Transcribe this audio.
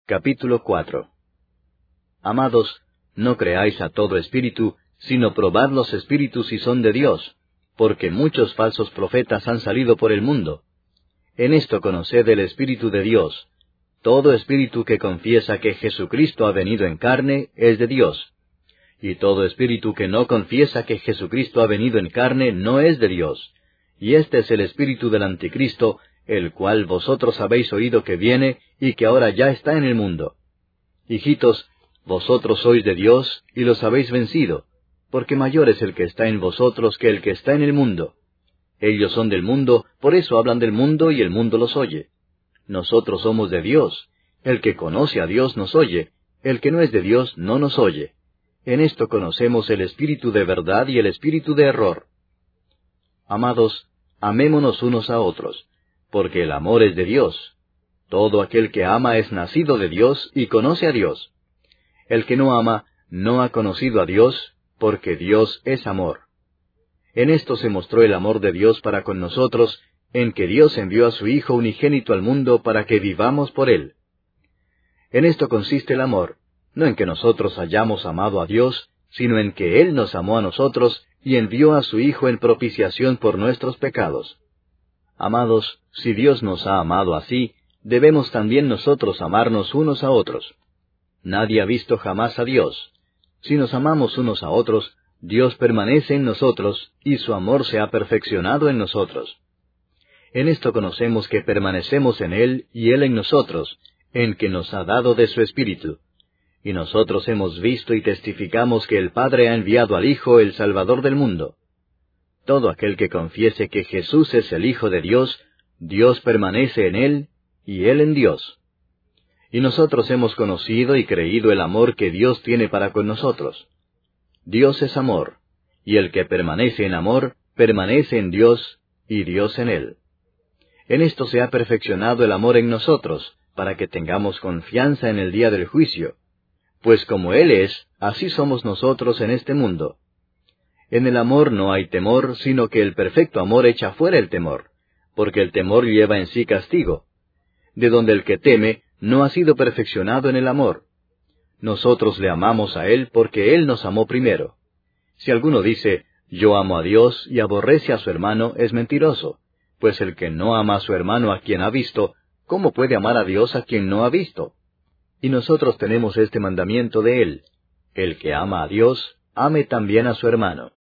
Capítulo 4. Amados, no creáis a todo espíritu, sino probad los espíritus si son de Dios, porque muchos falsos profetas han salido por el mundo. En esto conoced el Espíritu de Dios. Todo espíritu que confiesa que Jesucristo ha venido en carne es de Dios. Y todo espíritu que no confiesa que Jesucristo ha venido en carne no es de Dios. Y este es el espíritu del Anticristo, el cual vosotros habéis oído que viene y que ahora ya está en el mundo. Hijitos, vosotros sois de Dios y los habéis vencido, porque mayor es el que está en vosotros que el que está en el mundo. Ellos son del mundo, por eso hablan del mundo y el mundo los oye. Nosotros somos de Dios. El que conoce a Dios nos oye, el que no es de Dios no nos oye. En esto conocemos el espíritu de verdad y el espíritu de error. Amados, amémonos unos a otros, porque el amor es de Dios. Todo aquel que ama es nacido de Dios y conoce a Dios. El que no ama no ha conocido a Dios, porque Dios es amor. En esto se mostró el amor de Dios para con nosotros, en que Dios envió a su Hijo unigénito al mundo para que vivamos por Él. En esto consiste el amor, no en que nosotros hayamos amado a Dios, sino en que Él nos amó a nosotros y envió a su Hijo en propiciación por nuestros pecados. Amados, si Dios nos ha amado así, debemos también nosotros amarnos unos a otros. Nadie ha visto jamás a Dios. Si nos amamos unos a otros, Dios permanece en nosotros, y su amor se ha perfeccionado en nosotros. En esto conocemos que permanecemos en Él y Él en nosotros, en que nos ha dado de su Espíritu. Y nosotros hemos visto y testificamos que el Padre ha enviado al Hijo, el Salvador del mundo. Todo aquel que confiese que Jesús es el Hijo de Dios, Dios permanece en Él, y Él en Dios. Y nosotros hemos conocido y creído el amor que Dios tiene para con nosotros. Dios es amor, y el que permanece en amor, permanece en Dios, y Dios en él. En esto se ha perfeccionado el amor en nosotros, para que tengamos confianza en el día del juicio. Pues como Él es, así somos nosotros en este mundo. En el amor no hay temor, sino que el perfecto amor echa fuera el temor, porque el temor lleva en sí castigo, de donde el que teme no ha sido perfeccionado en el amor. Nosotros le amamos a Él porque Él nos amó primero. Si alguno dice, yo amo a Dios y aborrece a su hermano, es mentiroso, pues el que no ama a su hermano a quien ha visto, ¿cómo puede amar a Dios a quien no ha visto? Y nosotros tenemos este mandamiento de Él: el que ama a Dios, ame también a su hermano.